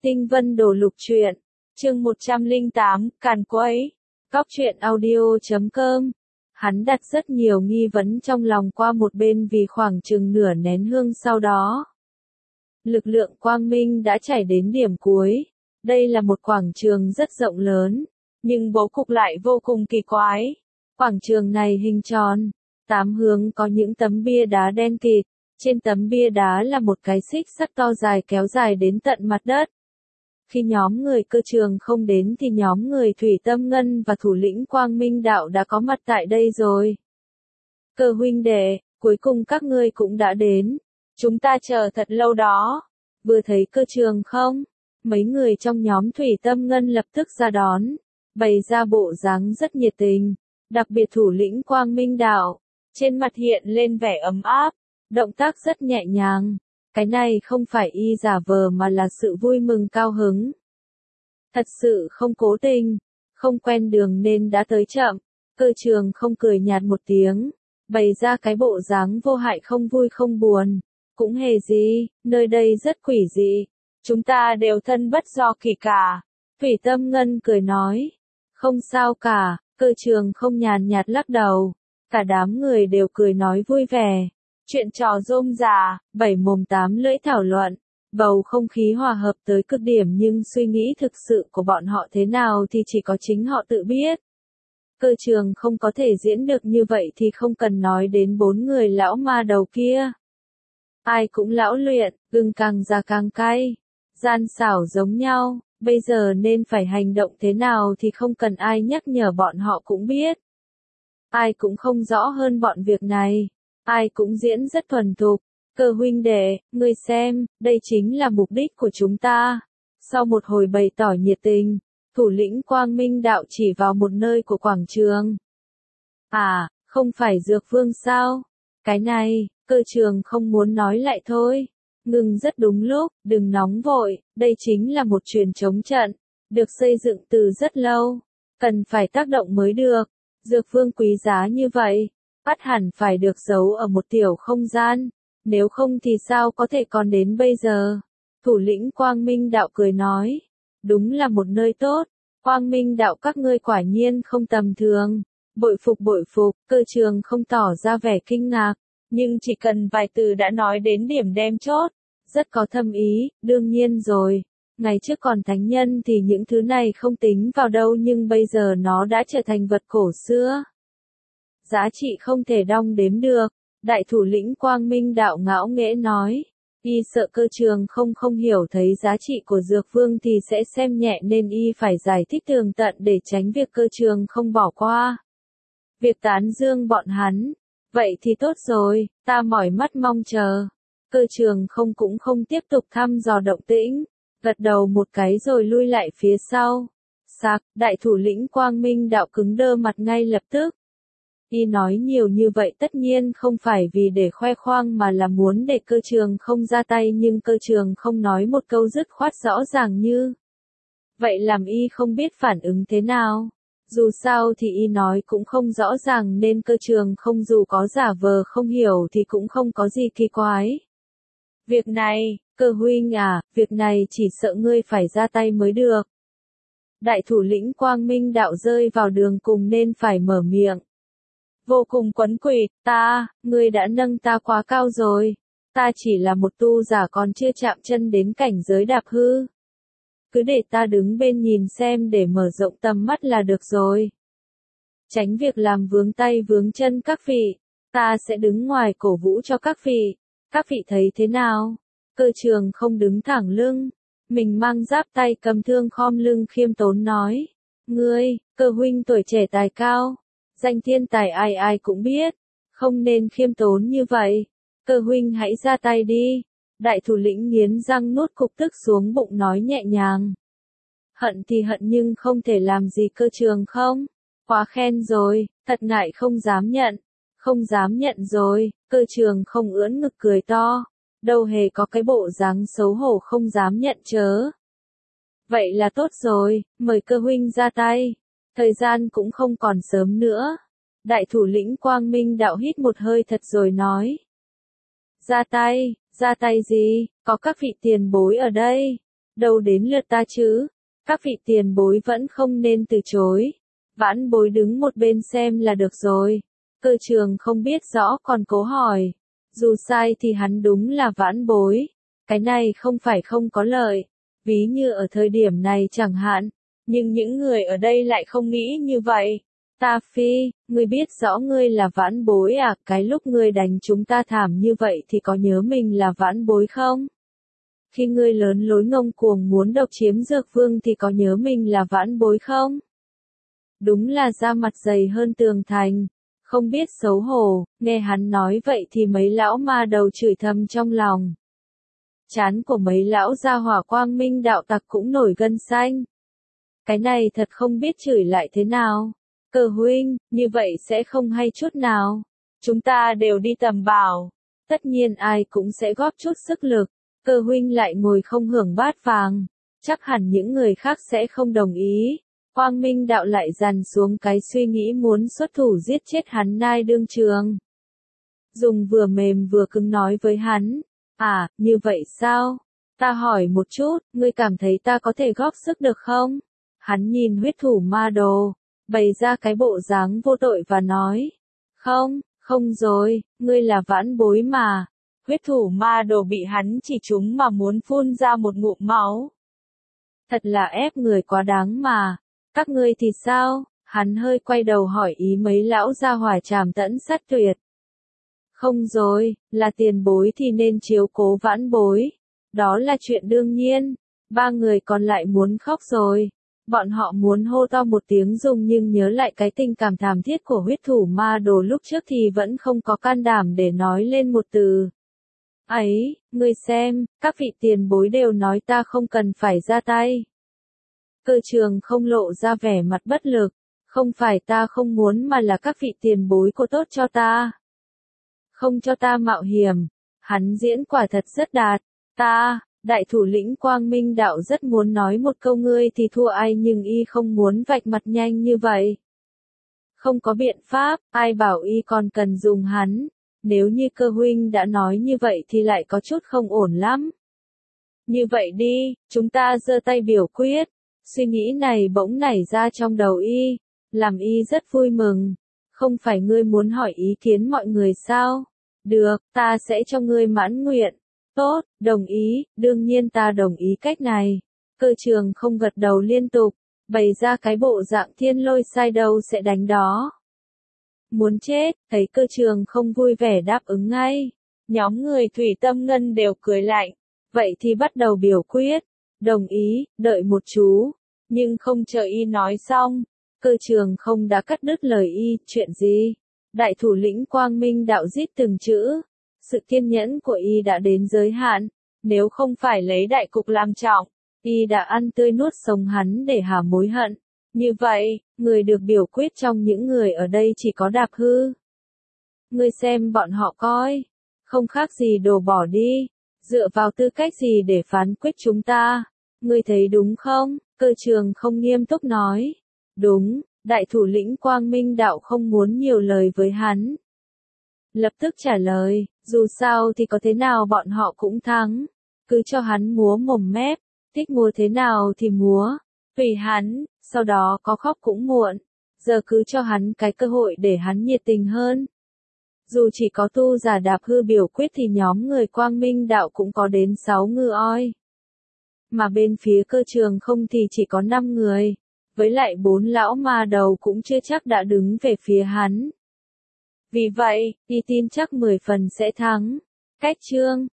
Tinh Vân Đồ Lục Truyện, chương 108, Càn Quấy, Góc truyện audio.com. Hắn đặt rất nhiều nghi vấn trong lòng qua một bên vì khoảng chừng nửa nén hương sau đó. Lực lượng quang minh đã chảy đến điểm cuối. Đây là một quảng trường rất rộng lớn, nhưng bố cục lại vô cùng kỳ quái. Quảng trường này hình tròn, 8 hướng có những tấm bia đá đen kịt. Trên tấm bia đá là một cái xích sắt to dài kéo dài đến tận mặt đất. Khi nhóm người cơ trường không đến thì nhóm người Thủy Tâm Ngân và thủ lĩnh Quang Minh Đạo đã có mặt tại đây rồi. Cơ huynh đệ, cuối cùng các ngươi cũng đã đến. Chúng ta chờ thật lâu đó. Vừa thấy cơ trường không? Mấy người trong nhóm Thủy Tâm Ngân lập tức ra đón, bày ra bộ dáng rất nhiệt tình, đặc biệt thủ lĩnh Quang Minh Đạo. Trên mặt hiện lên vẻ ấm áp, động tác rất nhẹ nhàng. Cái này không phải y giả vờ mà là sự vui mừng cao hứng. Thật sự không cố tình, không quen đường nên đã tới chậm. Cơ trường không cười nhạt một tiếng, bày ra cái bộ dáng vô hại không vui không buồn. Cũng hề gì, nơi đây rất quỷ dị. Chúng ta đều thân bất do kỳ cả. Thủy Tâm Ngân cười nói. Không sao cả, cơ trường không nhàn nhạt lắc đầu. Cả đám người đều cười nói vui vẻ. Chuyện trò rôm rả, 7 mồm 8 lưỡi thảo luận, bầu không khí hòa hợp tới cực điểm nhưng suy nghĩ thực sự của bọn họ thế nào thì chỉ có chính họ tự biết. Cơ trường không có thể diễn được như vậy thì không cần nói đến 4 người lão ma đầu kia. Ai cũng lão luyện, gừng càng già càng cay, gian xảo giống nhau, bây giờ nên phải hành động thế nào thì không cần ai nhắc nhở bọn họ cũng biết. Ai cũng không rõ hơn bọn việc này. Ai cũng diễn rất thuần thục. Cơ huynh đệ, ngươi xem, đây chính là mục đích của chúng ta. Sau một hồi bày tỏ nhiệt tình, thủ lĩnh Quang Minh Đạo chỉ vào một nơi của quảng trường. À, không phải Dược Vương sao? Cái này, cơ trường không muốn nói lại thôi. Ngừng rất đúng lúc, đừng nóng vội, đây chính là một truyền chống trận, được xây dựng từ rất lâu. Cần phải tác động mới được. Dược Vương quý giá như vậy. Ắt hẳn phải được giấu ở một tiểu không gian, nếu không thì sao có thể còn đến bây giờ. Thủ lĩnh Quang Minh Đạo cười nói, đúng là một nơi tốt, Quang Minh Đạo các ngươi quả nhiên không tầm thường, bội phục, cơ trường không tỏ ra vẻ kinh ngạc, nhưng chỉ cần vài từ đã nói đến điểm then chốt, rất có thâm ý, đương nhiên rồi. Ngày trước còn thánh nhân thì những thứ này không tính vào đâu nhưng bây giờ nó đã trở thành vật cổ xưa. Giá trị không thể đong đếm được, đại thủ lĩnh Quang Minh Đạo ngạo nghễ nói. Y sợ cơ trường không hiểu thấy giá trị của Dược Vương thì sẽ xem nhẹ nên y phải giải thích tường tận để tránh việc cơ trường không bỏ qua. Việc tán dương bọn hắn. Vậy thì tốt rồi, ta mỏi mắt mong chờ. Cơ trường cũng không tiếp tục thăm dò động tĩnh, gật đầu một cái rồi lui lại phía sau. Sạc, đại thủ lĩnh Quang Minh Đạo cứng đơ mặt ngay lập tức. Y nói nhiều như vậy tất nhiên không phải vì để khoe khoang mà là muốn để cơ trường không ra tay nhưng cơ trường không nói một câu dứt khoát rõ ràng như. Vậy làm y không biết phản ứng thế nào. Dù sao thì y nói cũng không rõ ràng nên cơ trường không dù có giả vờ không hiểu thì cũng không có gì kỳ quái. Việc này, cơ huynh à, việc này chỉ sợ ngươi phải ra tay mới được. Đại thủ lĩnh Quang Minh Đạo rơi vào đường cùng nên phải mở miệng. Vô cùng quấn quýt, ngươi đã nâng ta quá cao rồi. Ta chỉ là một tu giả còn chưa chạm chân đến cảnh giới đạp hư. Cứ để ta đứng bên nhìn xem để mở rộng tầm mắt là được rồi. Tránh việc làm vướng tay vướng chân các vị. Ta sẽ đứng ngoài cổ vũ cho các vị. Các vị thấy thế nào? Cơ trường không đứng thẳng lưng. Mình mang giáp tay cầm thương khom lưng khiêm tốn nói. Ngươi, cơ huynh tuổi trẻ tài cao. Danh thiên tài ai ai cũng biết, không nên khiêm tốn như vậy. Cơ huynh hãy ra tay đi. Đại thủ lĩnh nghiến răng nuốt cục tức xuống bụng nói nhẹ nhàng. Hận thì hận nhưng không thể làm gì cơ trường không. Quá khen rồi, thật ngại không dám nhận. Không dám nhận rồi, cơ trường không ưỡn ngực cười to. Đâu hề có cái bộ dáng xấu hổ không dám nhận chớ. Vậy là tốt rồi, mời cơ huynh ra tay. Thời gian cũng không còn sớm nữa. Đại thủ lĩnh Quang Minh Đạo hít một hơi thật rồi nói. Ra tay gì, có các vị tiền bối ở đây. đâu đến lượt ta chứ, các vị tiền bối vẫn không nên từ chối. Vãn bối đứng một bên xem là được rồi. Cơ trường không biết rõ còn cố hỏi. Dù sai thì hắn đúng là vãn bối. Cái này không phải không có lợi. Ví như ở thời điểm này chẳng hạn. Nhưng những người ở đây lại không nghĩ như vậy. Ta Phi, ngươi biết rõ ngươi là vãn bối à, cái lúc ngươi đánh chúng ta thảm như vậy thì có nhớ mình là vãn bối không? Khi ngươi lớn lối ngông cuồng muốn độc chiếm dược vương thì có nhớ mình là vãn bối không? Đúng là da mặt dày hơn tường thành, không biết xấu hổ, nghe hắn nói vậy thì mấy lão ma đầu chửi thầm trong lòng. Trán của mấy lão gia hỏa quang minh đạo tặc cũng nổi gân xanh. Cái này thật không biết chửi lại thế nào. Cơ huynh, như vậy sẽ không hay chút nào. Chúng ta đều đi tầm bảo. Tất nhiên ai cũng sẽ góp chút sức lực. Cơ huynh lại ngồi không hưởng bát vàng. Chắc hẳn những người khác sẽ không đồng ý. Quang Minh đạo lại dằn xuống cái suy nghĩ muốn xuất thủ giết chết hắn nai đương trường. Dùng vừa mềm vừa cứng nói với hắn. À, như vậy sao? Ta hỏi một chút, ngươi cảm thấy ta có thể góp sức được không? Hắn nhìn huyết thủ ma đồ, bày ra cái bộ dáng vô tội và nói. Không, không rồi, ngươi là vãn bối mà. Huyết thủ ma đồ bị hắn chỉ trúng mà muốn phun ra một ngụm máu. Thật là ép người quá đáng mà. Các ngươi thì sao? Hắn hơi quay đầu hỏi ý mấy lão gia hỏa trảm tẫn sát tuyệt. Không rồi, là tiền bối thì nên chiếu cố vãn bối. Đó là chuyện đương nhiên. Ba người còn lại muốn khóc rồi. Bọn họ muốn hô to một tiếng dùng nhưng nhớ lại cái tình cảm thảm thiết của huyết thủ ma đồ lúc trước thì vẫn không có can đảm để nói lên một từ. Ấy, ngươi xem, các vị tiền bối đều nói ta không cần phải ra tay. Cơ trường không lộ ra vẻ mặt bất lực. Không phải ta không muốn mà là các vị tiền bối có tốt cho ta. Không cho ta mạo hiểm. Hắn diễn quả thật rất đạt. Ta, đại thủ lĩnh Quang Minh đạo rất muốn nói một câu ngươi thì thua ai nhưng y không muốn vạch mặt nhanh như vậy. Không có biện pháp, ai bảo y còn cần dùng hắn. Nếu như cơ huynh đã nói như vậy thì lại có chút không ổn lắm. Như vậy đi, chúng ta giơ tay biểu quyết. Suy nghĩ này bỗng nảy ra trong đầu y, làm y rất vui mừng. Không phải ngươi muốn hỏi ý kiến mọi người sao? Được, ta sẽ cho ngươi mãn nguyện. Tốt, đồng ý, đương nhiên ta đồng ý cách này. Cơ trường không gật đầu liên tục, bày ra cái bộ dạng thiên lôi sai đâu sẽ đánh đó. Muốn chết, thấy cơ trường không vui vẻ đáp ứng ngay. Nhóm người Thủy Tâm Ngân đều cười lạnh. Vậy thì bắt đầu biểu quyết. Đồng ý, đợi một chú. Nhưng không chờ y nói xong. Cơ trường không đã cắt đứt lời y, chuyện gì? Đại thủ lĩnh Quang Minh đạo rít từng chữ. Sự kiên nhẫn của y đã đến giới hạn. Nếu không phải lấy đại cục làm trọng, y đã ăn tươi nuốt sống hắn để hả mối hận. Như vậy, người được biểu quyết trong những người ở đây chỉ có Đạp Hư. Ngươi xem bọn họ coi. Không khác gì đổ bỏ đi. Dựa vào tư cách gì để phán quyết chúng ta? Ngươi thấy đúng không? Cơ trường không nghiêm túc nói. Đúng, đại thủ lĩnh Quang Minh đạo không muốn nhiều lời với hắn. Lập tức trả lời, dù sao thì có thế nào bọn họ cũng thắng. Cứ cho hắn múa mồm mép, thích múa thế nào thì múa. Tùy hắn, sau đó có khóc cũng muộn. Giờ cứ cho hắn cái cơ hội để hắn nhiệt tình hơn. Dù chỉ có tu giả Đạp Hư biểu quyết thì nhóm người Quang Minh đạo cũng có đến 6 ngư oi. Mà bên phía cơ trường không thì chỉ có 5 người. Với lại 4 lão ma đầu cũng chưa chắc đã đứng về phía hắn. Vì vậy, y tin chắc 10 phần sẽ thắng. Cách chương